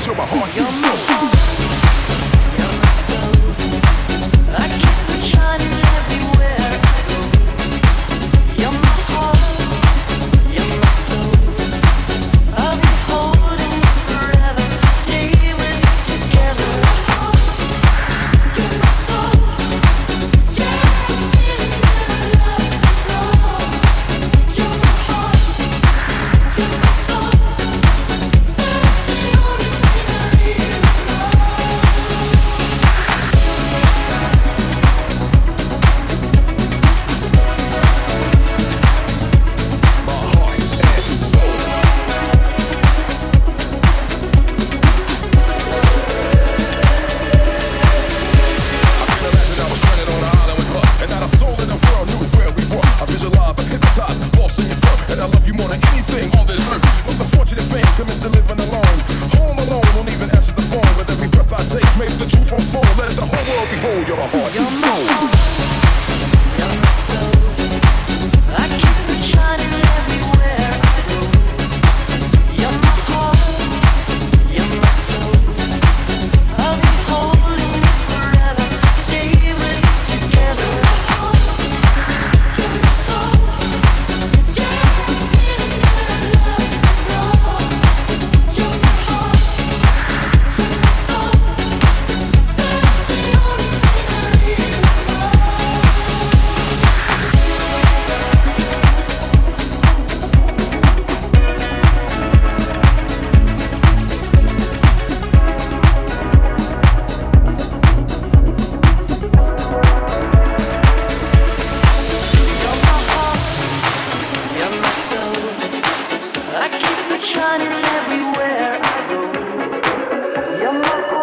you're my heart and soul. I keep it shining everywhere I go. You're my heart, you're my soul. I'll be holding you forever, stay with you together. You're my soul, yeah, I'm feeling that I love you. You're my heart, you're my soul. That's the only thing I need. Shining everywhere I go. You're my